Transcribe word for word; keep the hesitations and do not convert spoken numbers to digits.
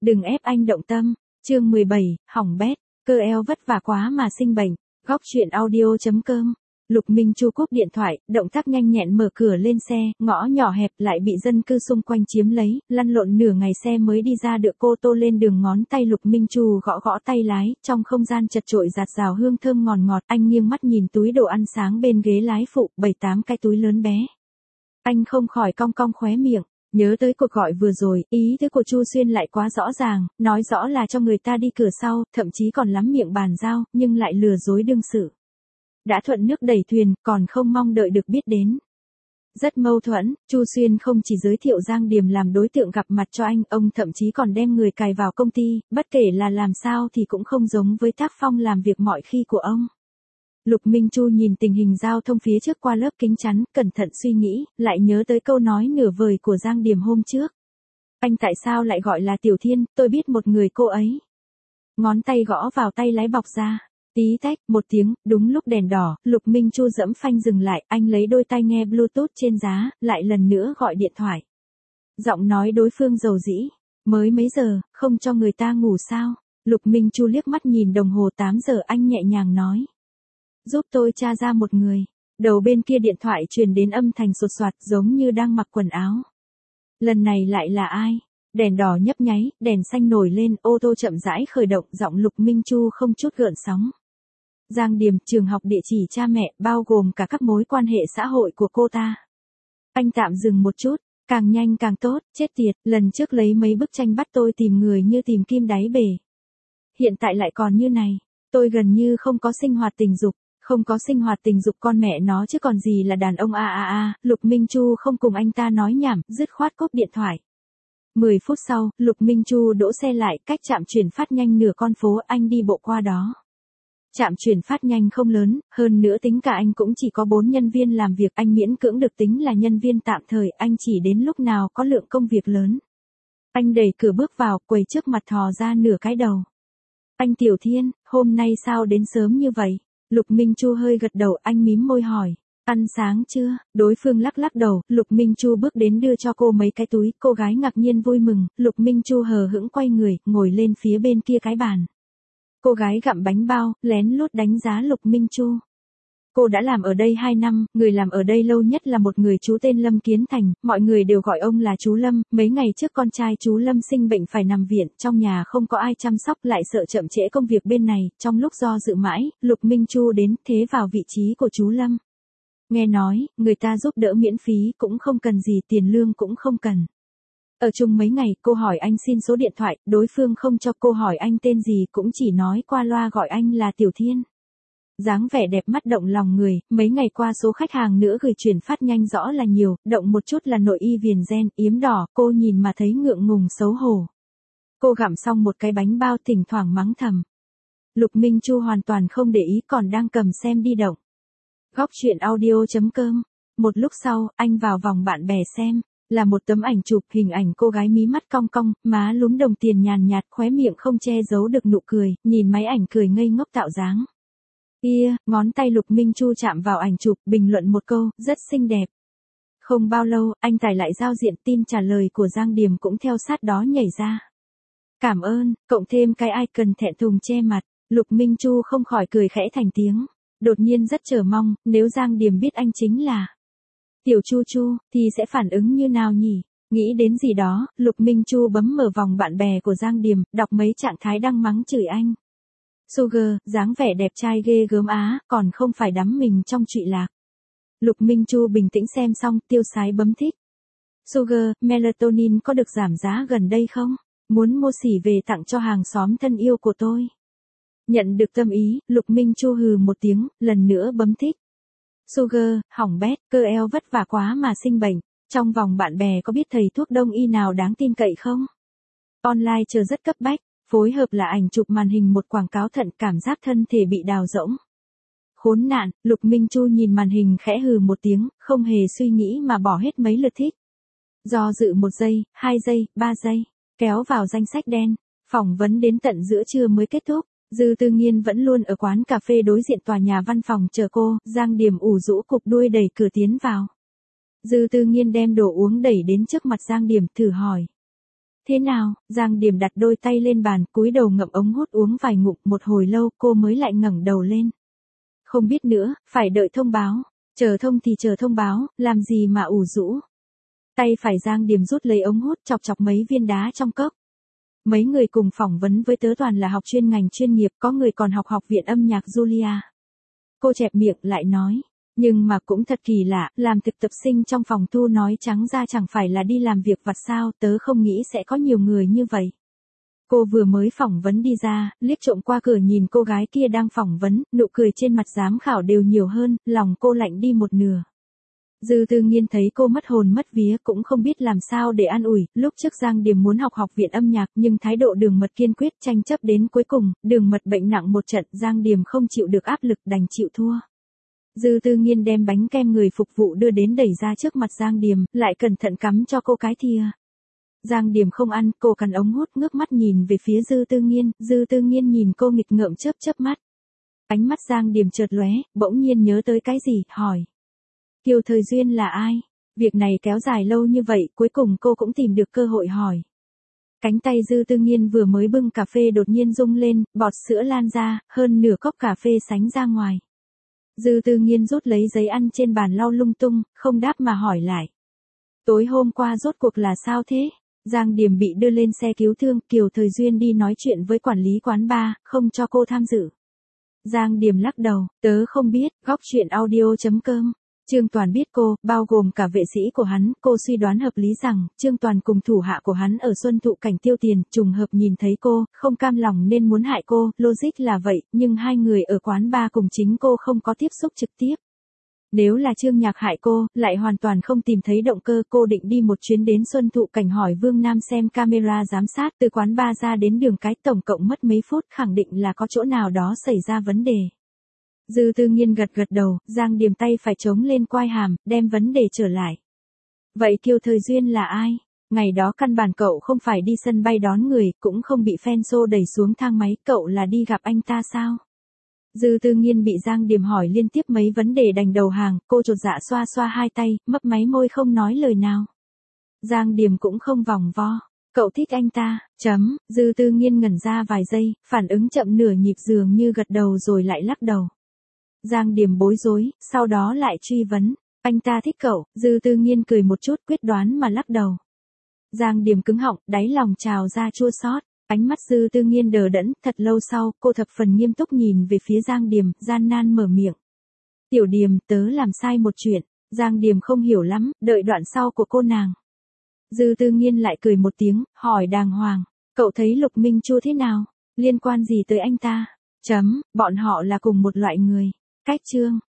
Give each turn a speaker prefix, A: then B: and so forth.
A: Đừng ép anh động tâm. Chương mười bảy, hỏng bét, cơ eo vất vả quá mà sinh bệnh. Góc truyện audio.com. Lục Minh Chu cúp điện thoại, động tác nhanh nhẹn mở cửa lên xe, ngõ nhỏ hẹp lại bị dân cư xung quanh chiếm lấy, lăn lộn nửa ngày xe mới đi ra được cô tô lên đường ngón tay Lục Minh Chu gõ gõ tay lái, trong không gian chật chội rạt rào hương thơm ngọt ngọt, anh nghiêng mắt nhìn túi đồ ăn sáng bên ghế lái phụ, bảy tám cái túi lớn bé. Anh không khỏi cong cong khóe miệng. Nhớ tới cuộc gọi vừa rồi, ý tứ của Chu Xuyên lại quá rõ ràng, nói rõ là cho người ta đi cửa sau, thậm chí còn lắm miệng bàn giao, nhưng lại lừa dối đương sự. Đã thuận nước đẩy thuyền, còn không mong đợi được biết đến. Rất mâu thuẫn, Chu Xuyên không chỉ giới thiệu Giang Điềm làm đối tượng gặp mặt cho anh, ông thậm chí còn đem người cài vào công ty, bất kể là làm sao thì cũng không giống với tác phong làm việc mọi khi của ông. Lục Minh Chu nhìn tình hình giao thông phía trước qua lớp kính chắn, cẩn thận suy nghĩ, lại nhớ tới câu nói nửa vời của Giang Điềm hôm trước. Anh tại sao lại gọi là Tiểu Thiên, tôi biết một người cô ấy. Ngón tay gõ vào tay lái bọc ra. Tí tách, một tiếng, đúng lúc đèn đỏ, Lục Minh Chu dẫm phanh dừng lại, anh lấy đôi tai nghe Bluetooth trên giá, lại lần nữa gọi điện thoại. Giọng nói đối phương dầu dĩ. Mới mấy giờ, không cho người ta ngủ sao? Lục Minh Chu liếc mắt nhìn đồng hồ tám giờ, anh nhẹ nhàng nói. Giúp tôi tra ra một người. Đầu bên kia điện thoại truyền đến âm thanh sột soạt giống như đang mặc quần áo. Lần này lại là ai? Đèn đỏ nhấp nháy, đèn xanh nổi lên, ô tô chậm rãi khởi động, giọng Lục Minh Chu không chút gợn sóng. Giang Điềm, trường học, địa chỉ cha mẹ, bao gồm cả các mối quan hệ xã hội của cô ta. Anh tạm dừng một chút, càng nhanh càng tốt, chết tiệt, lần trước lấy mấy bức tranh bắt tôi tìm người như tìm kim đáy bể. Hiện tại lại còn như này, tôi gần như không có sinh hoạt tình dục. Không có sinh hoạt tình dục con mẹ nó chứ còn gì là đàn ông a a a, Lục Minh Chu không cùng anh ta nói nhảm, dứt khoát cúp điện thoại. mười phút sau, Lục Minh Chu đỗ xe lại, cách trạm chuyển phát nhanh nửa con phố, anh đi bộ qua đó. Trạm chuyển phát nhanh không lớn, hơn nữa tính cả anh cũng chỉ có bốn nhân viên làm việc, anh miễn cưỡng được tính là nhân viên tạm thời, anh chỉ đến lúc nào có lượng công việc lớn. Anh đẩy cửa bước vào, quầy trước mặt thò ra nửa cái đầu. Anh Tiểu Thiên, hôm nay sao đến sớm như vậy? Lục Minh Chu hơi gật đầu, anh mím môi hỏi, ăn sáng chưa? Đối phương lắc lắc đầu, Lục Minh Chu bước đến đưa cho cô mấy cái túi, cô gái ngạc nhiên vui mừng, Lục Minh Chu hờ hững quay người, ngồi lên phía bên kia cái bàn. Cô gái gặm bánh bao, lén lút đánh giá Lục Minh Chu. Cô đã làm ở đây hai năm, người làm ở đây lâu nhất là một người chú tên Lâm Kiến Thành, mọi người đều gọi ông là chú Lâm, mấy ngày trước con trai chú Lâm sinh bệnh phải nằm viện, trong nhà không có ai chăm sóc lại sợ chậm trễ công việc bên này, trong lúc do dự mãi, Lục Minh Chu đến thế vào vị trí của chú Lâm. Nghe nói, người ta giúp đỡ miễn phí cũng không cần gì, tiền lương cũng không cần. Ở chung mấy ngày, cô hỏi anh xin số điện thoại, đối phương không cho, cô hỏi anh tên gì cũng chỉ nói qua loa gọi anh là Tiểu Thiên. Dáng vẻ đẹp mắt động lòng người, mấy ngày qua số khách hàng nữa gửi chuyển phát nhanh rõ là nhiều, động một chút là nội y viền gen, yếm đỏ, cô nhìn mà thấy ngượng ngùng xấu hổ. Cô gặm xong một cái bánh bao thỉnh thoảng mắng thầm. Lục Minh Chu hoàn toàn không để ý, còn đang cầm xem đi động. Góc truyện audio.com. Một lúc sau, anh vào vòng bạn bè xem, là một tấm ảnh chụp hình ảnh cô gái mí mắt cong cong, má lúm đồng tiền nhàn nhạt, khóe miệng không che giấu được nụ cười, nhìn máy ảnh cười ngây ngốc tạo dáng. Ia, ngón tay Lục Minh Chu chạm vào ảnh chụp, bình luận một câu, rất xinh đẹp. Không bao lâu, anh tải lại giao diện, tin trả lời của Giang Điềm cũng theo sát đó nhảy ra. Cảm ơn, cộng thêm cái icon thẹn thùng che mặt, Lục Minh Chu không khỏi cười khẽ thành tiếng. Đột nhiên rất chờ mong, nếu Giang Điềm biết anh chính là Tiểu Chu Chu, thì sẽ phản ứng như nào nhỉ? Nghĩ đến gì đó, Lục Minh Chu bấm mở vòng bạn bè của Giang Điềm, đọc mấy trạng thái đang mắng chửi anh. Sugar, dáng vẻ đẹp trai ghê gớm á, còn không phải đắm mình trong trụy lạc. Lục Minh Chu bình tĩnh xem xong, tiêu sái bấm thích. Sugar, melatonin có được giảm giá gần đây không? Muốn mua xỉ về tặng cho hàng xóm thân yêu của tôi. Nhận được tâm ý, Lục Minh Chu hừ một tiếng, lần nữa bấm thích. Sugar, hỏng bét, cơ eo vất vả quá mà sinh bệnh. Trong vòng bạn bè có biết thầy thuốc đông y nào đáng tin cậy không? Online chờ rất cấp bách. Phối hợp là ảnh chụp màn hình một quảng cáo thận, cảm giác thân thể bị đào rỗng. Khốn nạn, Lục Minh Chu nhìn màn hình khẽ hừ một tiếng, không hề suy nghĩ mà bỏ hết mấy lượt thích. Do dự một giây, hai giây, ba giây, kéo vào danh sách đen, phỏng vấn đến tận giữa trưa mới kết thúc. Dư Tư Nghiên vẫn luôn ở quán cà phê đối diện tòa nhà văn phòng chờ cô, Giang Điềm ủ rũ cục đuôi đẩy cửa tiến vào. Dư Tư Nghiên đem đồ uống đẩy đến trước mặt Giang Điềm, thử hỏi. Thế nào? Giang Điểm đặt đôi tay lên bàn, cúi đầu ngậm ống hút uống vài ngụm, một hồi lâu cô mới lại ngẩng đầu lên. Không biết nữa, phải đợi thông báo. Chờ thông thì chờ thông báo, làm gì mà ủ rũ. Tay phải Giang Điểm rút lấy ống hút, chọc chọc mấy viên đá trong cốc. Mấy người cùng phỏng vấn với tớ toàn là học chuyên ngành chuyên nghiệp, có người còn học học viện âm nhạc Julia. Cô chẹp miệng lại nói, nhưng mà cũng thật kỳ lạ, làm thực tập sinh trong phòng thu nói trắng ra chẳng phải là đi làm việc vặt sao, tớ không nghĩ sẽ có nhiều người như vậy. Cô vừa mới phỏng vấn đi ra, liếc trộm qua cửa nhìn cô gái kia đang phỏng vấn, nụ cười trên mặt giám khảo đều nhiều hơn, lòng cô lạnh đi một nửa. Dư Tư Nghiên thấy cô mất hồn mất vía cũng không biết làm sao để an ủi, lúc trước Giang Điểm muốn học học viện âm nhạc nhưng thái độ Đường Mật kiên quyết tranh chấp đến cuối cùng, Đường Mật bệnh nặng một trận, Giang Điểm không chịu được áp lực đành chịu thua. Dư Tư Nghiên đem bánh kem người phục vụ đưa đến đẩy ra trước mặt Giang Điểm, lại cẩn thận cắm cho cô cái thìa. Giang Điểm không ăn, cô cắn ống hút ngước mắt nhìn về phía Dư Tư Nghiên, Dư Tư Nghiên nhìn cô nghịch ngợm chớp chớp mắt. Ánh mắt Giang Điểm chợt lóe, bỗng nhiên nhớ tới cái gì, hỏi. Kiều Thời Duyên là ai? Việc này kéo dài lâu như vậy, cuối cùng cô cũng tìm được cơ hội hỏi. Cánh tay Dư Tư Nghiên vừa mới bưng cà phê đột nhiên rung lên, bọt sữa lan ra, hơn nửa cốc cà phê sánh ra ngoài. Dư Tư Nghiên rút lấy giấy ăn trên bàn lau lung tung, không đáp mà hỏi lại. Tối hôm qua rốt cuộc là sao thế? Giang Điểm bị đưa lên xe cứu thương, Kiều Thời Duyên đi nói chuyện với quản lý quán bar, không cho cô tham dự. Giang Điểm lắc đầu, tớ không biết, góc chuyện audio chấm com. Trương Toàn biết cô, bao gồm cả vệ sĩ của hắn, cô suy đoán hợp lý rằng, Trương Toàn cùng thủ hạ của hắn ở Xuân Thụ Cảnh tiêu tiền, trùng hợp nhìn thấy cô, không cam lòng nên muốn hại cô, logic là vậy, nhưng hai người ở quán bar cùng chính cô không có tiếp xúc trực tiếp. Nếu là Trương Nhạc hại cô, lại hoàn toàn không tìm thấy động cơ, cô định đi một chuyến đến Xuân Thụ Cảnh hỏi Vương Nam xem camera giám sát từ quán bar ra đến đường cái tổng cộng mất mấy phút, khẳng định là có chỗ nào đó xảy ra vấn đề. Dư Tư Nghiên gật gật đầu, Giang Điểm tay phải chống lên quai hàm, đem vấn đề trở lại. Vậy Kiều Thời Duyên là ai? Ngày đó căn bản cậu không phải đi sân bay đón người, cũng không bị fan show đẩy xuống thang máy, cậu là đi gặp anh ta sao? Dư Tư Nghiên bị Giang Điểm hỏi liên tiếp mấy vấn đề đành đầu hàng, cô chột dạ xoa xoa hai tay, mấp máy môi không nói lời nào. Giang Điểm cũng không vòng vo. Cậu thích anh ta, chấm, Dư Tư Nghiên ngẩn ra vài giây, phản ứng chậm nửa nhịp dường như gật đầu rồi lại lắc đầu. Giang Điểm bối rối, sau đó lại truy vấn, anh ta thích cậu, Dư Tư Nghiên cười một chút quyết đoán mà lắc đầu. Giang Điểm cứng họng, đáy lòng trào ra chua xót, ánh mắt Dư Tư Nghiên đờ đẫn, thật lâu sau, cô thập phần nghiêm túc nhìn về phía Giang Điểm, gian nan mở miệng. Tiểu Điểm, tớ làm sai một chuyện, Giang Điểm không hiểu lắm, đợi đoạn sau của cô nàng. Dư Tư Nghiên lại cười một tiếng, hỏi đàng hoàng, cậu thấy Lục Minh Chu thế nào, liên quan gì tới anh ta? Chấm, bọn họ là cùng một loại người. Cách chương